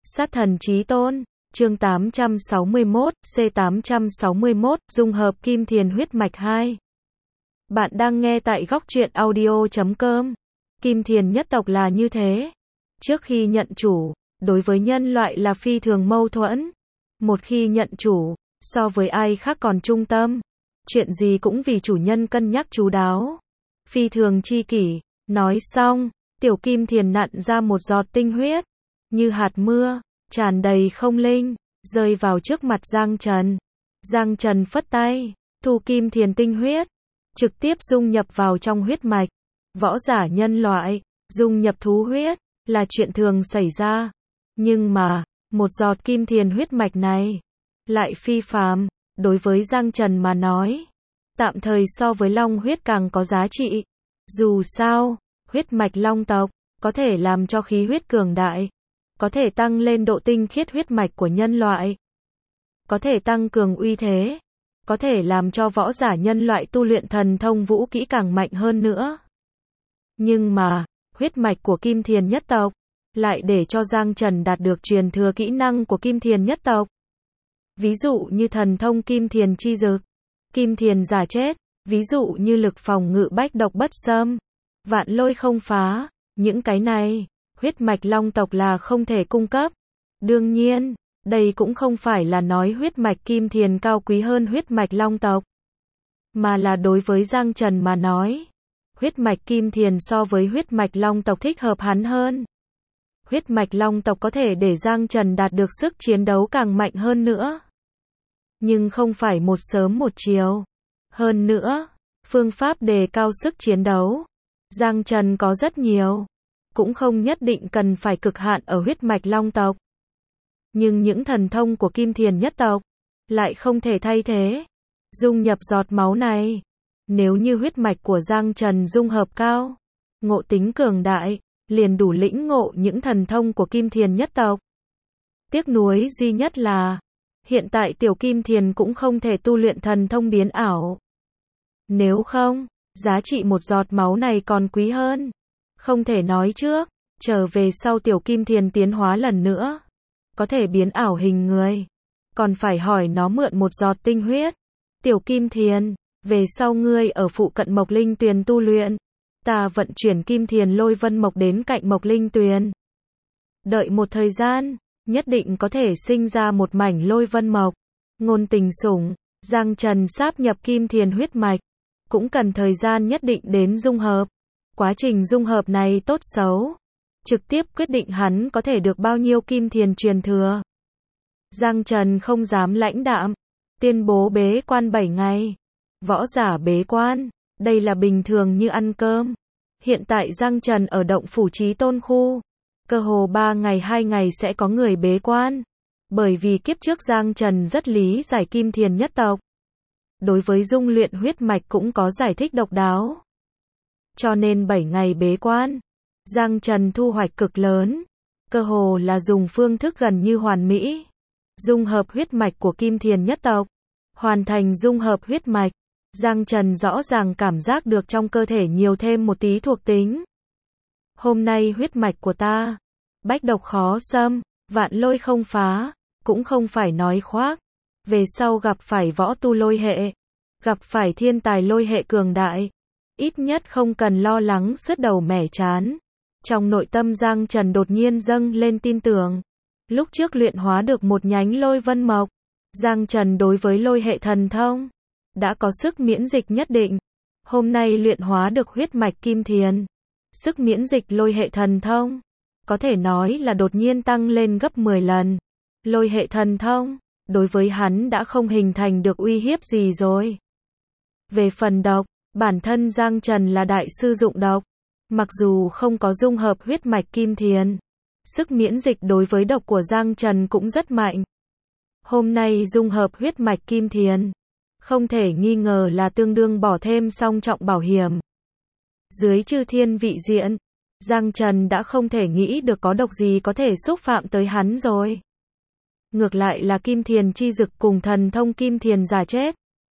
Sát thần chí tôn, chương 861, C861, dung hợp kim thiền huyết mạch 2. Bạn đang nghe tại góc truyện audio.com. Kim thiền nhất tộc là như thế. Trước khi nhận chủ, đối với nhân loại là phi thường mâu thuẫn. Một khi nhận chủ, so với ai khác còn trung tâm. Chuyện gì cũng vì chủ nhân cân nhắc chú đáo. Phi thường chi kỷ, nói xong, tiểu kim thiền nặn ra một giọt tinh huyết. Như hạt mưa, tràn đầy không linh, rơi vào trước mặt Giang Trần. Giang Trần phất tay, thu kim thiền tinh huyết, trực tiếp dung nhập vào trong huyết mạch. Võ giả nhân loại, dung nhập thú huyết, là chuyện thường xảy ra. Nhưng mà, một giọt kim thiền huyết mạch này, lại phi phàm, đối với Giang Trần mà nói. Tạm thời so với long huyết càng có giá trị. Dù sao, huyết mạch long tộc, có thể làm cho khí huyết cường đại. Có thể tăng lên độ tinh khiết huyết mạch của nhân loại. Có thể tăng cường uy thế. Có thể làm cho võ giả nhân loại tu luyện thần thông vũ kỹ càng mạnh hơn nữa. Nhưng mà, huyết mạch của kim thiền nhất tộc, lại để cho Giang Trần đạt được truyền thừa kỹ năng của kim thiền nhất tộc. Ví dụ như thần thông kim thiền chi dực, kim thiền giả chết, ví dụ như lực phòng ngự bách độc bất xâm, vạn lôi không phá, những cái này, huyết mạch long tộc là không thể cung cấp. Đương nhiên, đây cũng không phải là nói huyết mạch kim thiền cao quý hơn huyết mạch long tộc, mà là đối với Giang Trần mà nói, huyết mạch kim thiền so với huyết mạch long tộc thích hợp hắn hơn. Huyết mạch long tộc có thể để Giang Trần đạt được sức chiến đấu càng mạnh hơn nữa. Nhưng không phải một sớm một chiều. Hơn nữa, phương pháp đề cao sức chiến đấu, Giang Trần có rất nhiều. Cũng không nhất định cần phải cực hạn ở huyết mạch long tộc. Nhưng những thần thông của kim thiền nhất tộc, lại không thể thay thế. Dung nhập giọt máu này. Nếu như huyết mạch của Giang Trần dung hợp cao, ngộ tính cường đại, liền đủ lĩnh ngộ những thần thông của kim thiền nhất tộc. Tiếc nuối duy nhất là, hiện tại tiểu kim thiền cũng không thể tu luyện thần thông biến ảo. Nếu không, giá trị một giọt máu này còn quý hơn. Không thể nói trước, trở về sau tiểu kim thiền tiến hóa lần nữa, có thể biến ảo hình người. Còn phải hỏi nó mượn một giọt tinh huyết. Tiểu kim thiền, về sau ngươi ở phụ cận Mộc Linh Tuyền tu luyện. Ta vận chuyển kim thiền lôi vân mộc đến cạnh Mộc Linh Tuyền. Đợi một thời gian, nhất định có thể sinh ra một mảnh lôi vân mộc. Ngôn tình sủng, Giang Trần sáp nhập kim thiền huyết mạch, cũng cần thời gian nhất định đến dung hợp. Quá trình dung hợp này tốt xấu, trực tiếp quyết định hắn có thể được bao nhiêu kim thiền truyền thừa. Giang Trần không dám lãnh đạm, tuyên bố bế quan 7 ngày. Võ giả bế quan, đây là bình thường như ăn cơm. Hiện tại Giang Trần ở động phủ Chí Tôn khu, cơ hồ 3 ngày 2 ngày sẽ có người bế quan. Bởi vì kiếp trước Giang Trần rất lý giải kim thiền nhất tộc. Đối với dung luyện huyết mạch cũng có giải thích độc đáo. Cho nên 7 ngày bế quan, Giang Trần thu hoạch cực lớn, cơ hồ là dùng phương thức gần như hoàn mỹ. Dung hợp huyết mạch của kim thiền nhất tộc, hoàn thành dung hợp huyết mạch, Giang Trần rõ ràng cảm giác được trong cơ thể nhiều thêm một tí thuộc tính. Hôm nay huyết mạch của ta, bách độc khó xâm, vạn lôi không phá, cũng không phải nói khoác. Về sau gặp phải võ tu lôi hệ, gặp phải thiên tài lôi hệ cường đại, ít nhất không cần lo lắng sứt đầu mẻ chán. Trong nội tâm Giang Trần đột nhiên dâng lên tin tưởng. Lúc trước luyện hóa được một nhánh lôi vân mộc, Giang Trần đối với lôi hệ thần thông, đã có sức miễn dịch nhất định. Hôm nay luyện hóa được huyết mạch kim thiền, sức miễn dịch lôi hệ thần thông, có thể nói là đột nhiên tăng lên gấp 10 lần. Lôi hệ thần thông, đối với hắn đã không hình thành được uy hiếp gì rồi. Về phần độc, bản thân Giang Trần là đại sư dụng độc. Mặc dù không có dung hợp huyết mạch kim thiền, sức miễn dịch đối với độc của Giang Trần cũng rất mạnh. Hôm nay dung hợp huyết mạch kim thiền, không thể nghi ngờ là tương đương bỏ thêm song trọng bảo hiểm. Dưới chư thiên vị diện, Giang Trần đã không thể nghĩ được có độc gì có thể xúc phạm tới hắn rồi. Ngược lại là kim thiền chi dực cùng thần thông kim thiền giả chết,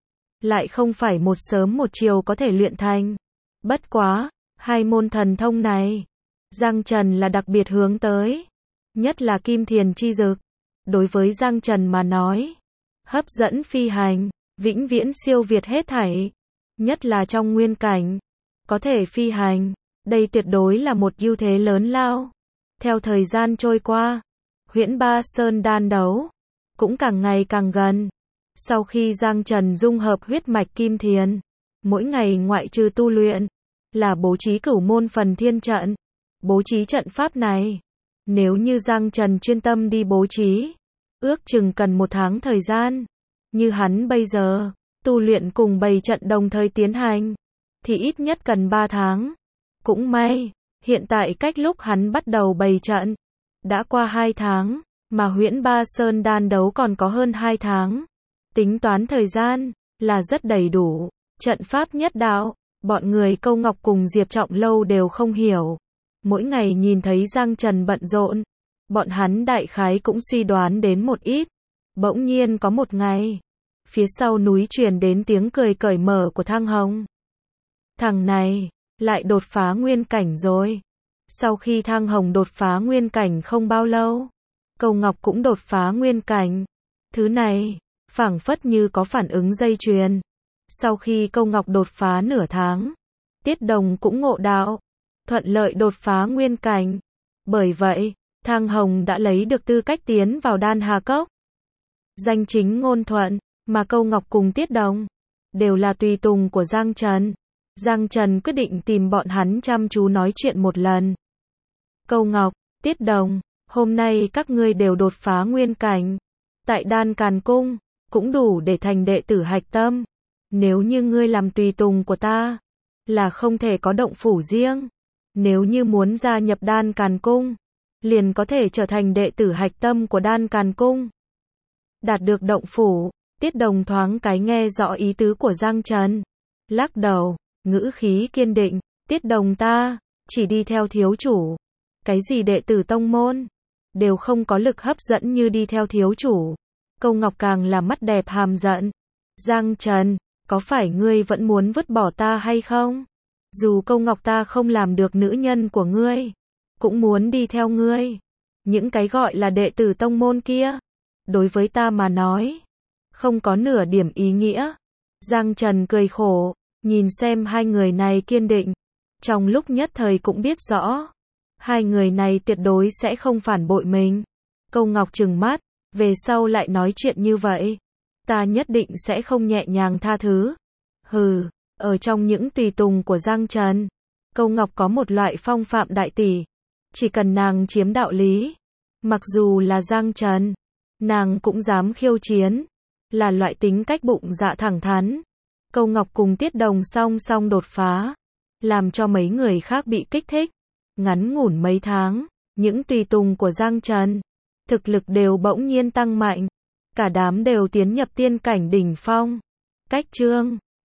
lại không phải một sớm một chiều có thể luyện thành. Bất quá, hai môn thần thông này, Giang Trần là đặc biệt hướng tới. nhất là kim thiền chi dực. Đối với Giang Trần mà nói, hấp dẫn phi hành, vĩnh viễn siêu việt hết thảy, nhất là trong nguyên cảnh, có thể phi hành, đây tuyệt đối là một ưu thế lớn lao. Theo thời gian trôi qua, Huyễn Ba Sơn đan đấu cũng càng ngày càng gần. Sau khi Giang Trần dung hợp huyết mạch kim thiền, mỗi ngày ngoại trừ tu luyện, là bố trí cửu môn phần thiên trận. Bố trí trận pháp này, nếu như Giang Trần chuyên tâm đi bố trí, ước chừng cần 1 tháng thời gian. Như hắn bây giờ, tu luyện cùng bày trận đồng thời tiến hành, thì ít nhất cần 3 tháng. Cũng may, hiện tại cách lúc hắn bắt đầu bày trận, đã qua 2 tháng, mà Huyễn Ba Sơn đan đấu còn có hơn 2 tháng. Tính toán thời gian, là rất đầy đủ. Trận pháp nhất đạo, bọn người Câu Ngọc cùng Diệp Trọng Lâu đều không hiểu. Mỗi ngày nhìn thấy Giang Trần bận rộn, bọn hắn đại khái cũng suy đoán đến một ít. Bỗng nhiên có một ngày, phía sau núi truyền đến tiếng cười cởi mở của Thang Hồng. Thằng này, lại đột phá nguyên cảnh rồi. Sau khi Thang Hồng đột phá nguyên cảnh không bao lâu, Câu Ngọc cũng đột phá nguyên cảnh. Thứ này, phảng phất như có phản ứng dây chuyền. Sau khi Câu Ngọc đột phá nửa tháng, Tiết Đồng cũng ngộ đạo, thuận lợi đột phá nguyên cảnh. Bởi vậy, Thang Hồng đã lấy được tư cách tiến vào Đan Hà Cốc. Danh chính ngôn thuận, mà Câu Ngọc cùng Tiết Đồng đều là tùy tùng của Giang Trần. Giang Trần quyết định tìm bọn hắn chăm chú nói chuyện một lần. Câu Ngọc, Tiết Đồng, hôm nay các ngươi đều đột phá nguyên cảnh. Tại Đan Càn Cung, cũng đủ để thành đệ tử hạch tâm. Nếu như ngươi làm tùy tùng của ta, là không thể có động phủ riêng. Nếu như muốn gia nhập Đan Càn Cung, liền có thể trở thành đệ tử hạch tâm của Đan Càn Cung. Đạt được động phủ, Tiết Đồng thoáng cái nghe rõ ý tứ của Giang Trần. Lắc đầu, ngữ khí kiên định, Tiết Đồng ta, chỉ đi theo thiếu chủ. Cái gì đệ tử tông môn, đều không có lực hấp dẫn như đi theo thiếu chủ. Câu Ngọc càng là mắt đẹp hàm giận. Giang Trần, có phải ngươi vẫn muốn vứt bỏ ta hay không? Dù Câu Ngọc ta không làm được nữ nhân của ngươi, cũng muốn đi theo ngươi. Những cái gọi là đệ tử tông môn kia, đối với ta mà nói, không có nửa điểm ý nghĩa. Giang Trần cười khổ, nhìn xem hai người này kiên định. Trong lúc nhất thời cũng biết rõ, hai người này tuyệt đối sẽ không phản bội mình. Câu Ngọc trừng mắt, về sau lại nói chuyện như vậy, ta nhất định sẽ không nhẹ nhàng tha thứ. Hừ, ở trong những tùy tùng của Giang Trần, Câu Ngọc có một loại phong phạm đại tỷ. Chỉ cần nàng chiếm đạo lý, mặc dù là Giang Trần, nàng cũng dám khiêu chiến. Là loại tính cách bụng dạ thẳng thắn. Câu Ngọc cùng Tiết Đồng song song đột phá, làm cho mấy người khác bị kích thích. Ngắn ngủn mấy tháng, những tùy tùng của Giang Trần, thực lực đều bỗng nhiên tăng mạnh. Cả đám đều tiến nhập tiên cảnh đỉnh phong. Cách chương